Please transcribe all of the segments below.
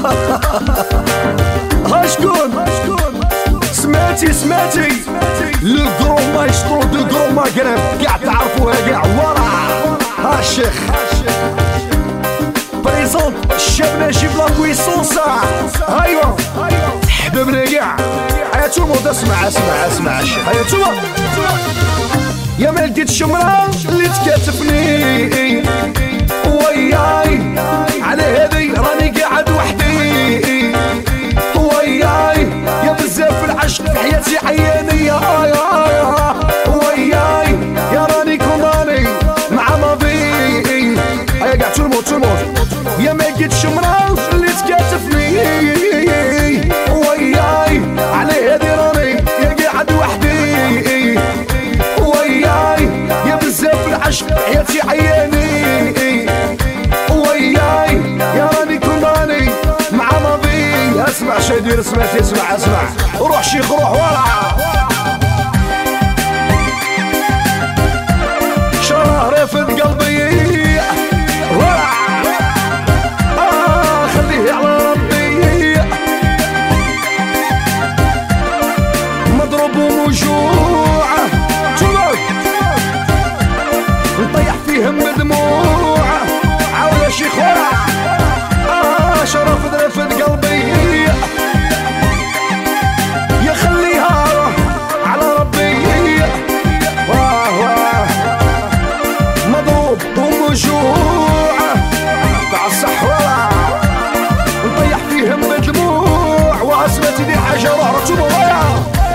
هاشكون سمعتي لو كرو مايسترو دو كرو ماغرب كاع تعرفوها كاع ورا ها الشيخ بريزونت الشاب ناجي بلا كويسونس. ايوا حبابنا كاع هيا تومود اسمع الشيخ هيا تومود. يا ما لقيت شمرة اللي تكاتفني وياي على هذي راني قاعد وحدي وياي يا بزاف العشق في حياتي عياني وياي يا راني كوماني مع ماضي هيا قاعد تلموت يا ما لقيت شمرة اللي تكاتفني وياي على هذي راني يا قاعد وحدي وياي يا بزاف العشق حياتي عياني وياي يا راني كوماني مع ماضي. اسمع شادير سمعتي اسمع روح شيخ روح ورا شراه رافد قلبي ورا خليه على ربي مضروب وموجوع نطيح فيهم بدموع عاود يا شيخ ورا شرف رفد قلبي يخليها على ربي مضروب وموجوع تاع الصحوة نطيح فيهم بدموع واسمتي دي حاجة روح رتوبة ويا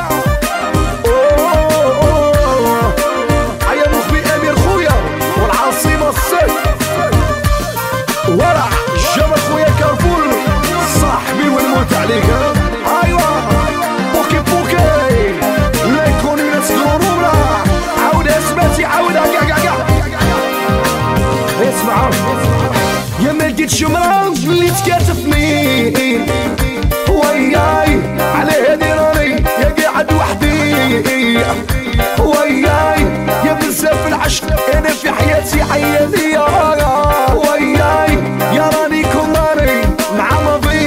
ورا جبل خويا كارفور صاحبي والموت عليك. ايوا بوكي لا يكون الناس ضروره عاود اسمعتي عاودها كاع اسمع. يا ما لقيت شمرة اللي تكاتفني وياي على هادي راني يا قاعد وحدي وياي يا بزاف العشق انا في حياتي عياني وياي يا راني كوماني مع ماضي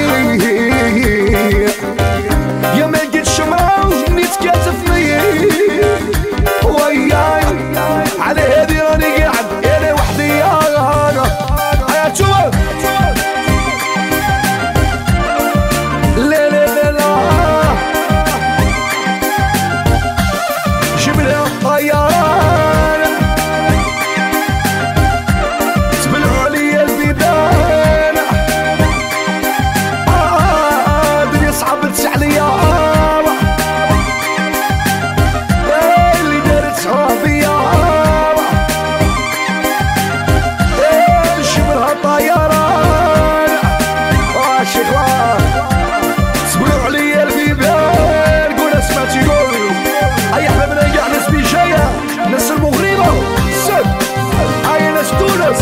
يا ما لقيت شمرة اللي تكاتفني وياي على هادي راني قاعد انا وحدي يا توب لا جيب لها طيارة تبلعوا عليا البيبان الدنيا صعبت عليا اللي دارت صحابيا جيب لها طيارة شكرا تبلعوا عليا البيبان قول اسمعتي قول اي حبابنا قاع ناس بيجاية ناس المغربة سد اي ناس تونس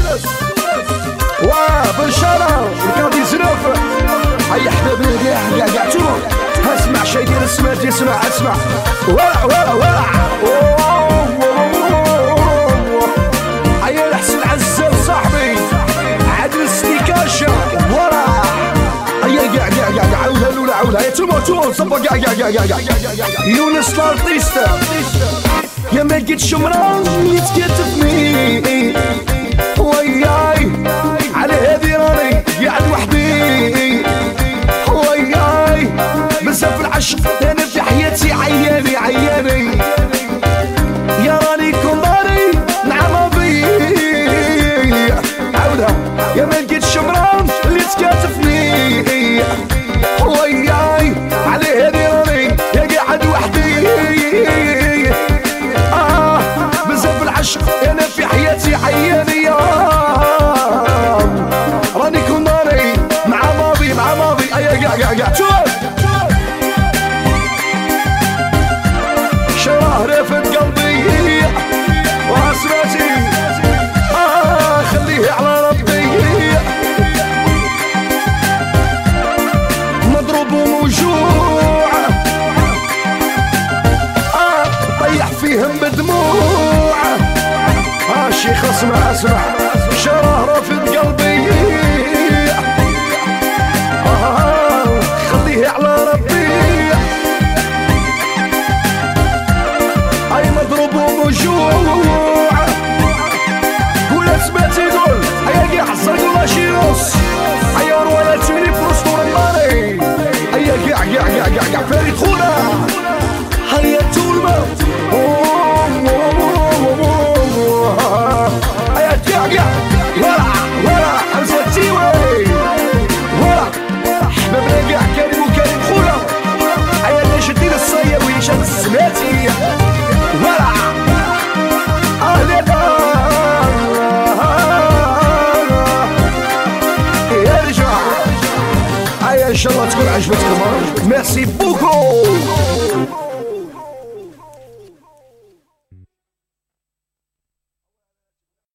وبنشارة وكادي زنوف اي حبابنا قاع تونس. اسمع شي دير سمعتي اسمع ورا اي الحسن عزام صاحبي عادل السنيكاشة ورا اي قاع عاودها الاولى عاودها يا تومو صبا قاع يونس الارتيستا. يا ما لقيت شمرة اللي تكاتفني وياي على هذي راني قاعد وحدي وياي بزاف العشق انا في حياتي عياني يا راني كوماني مع ماضي عاودها. يا ما لقيت شمرة اللي تكاتفني وياي على هذي راني يا قاعد وحدي بزاف العشق انا في حياتي عياني راني كوماني مع ماضي ايا قاع شراه رافد قلبي واسمعتي خليه على ربي مضروب وموجوع طيح فيهم بدموع شيخ اسمع شراه رافد قلبي الجوع ولا سمعتي قول هيا كي حصلك ماشي نص هيا رواية تملي في رسطور الناري هيا كاع فريد خونا هيا تولما هيا كاع ولا حمزة التيوي ولا حبابنا كاع كريم وكريم خونا هيا اللي شدي للصيا ويشاد السماتي ولا ان شاء الله تكون عجبتكم. ميرسي بوكو.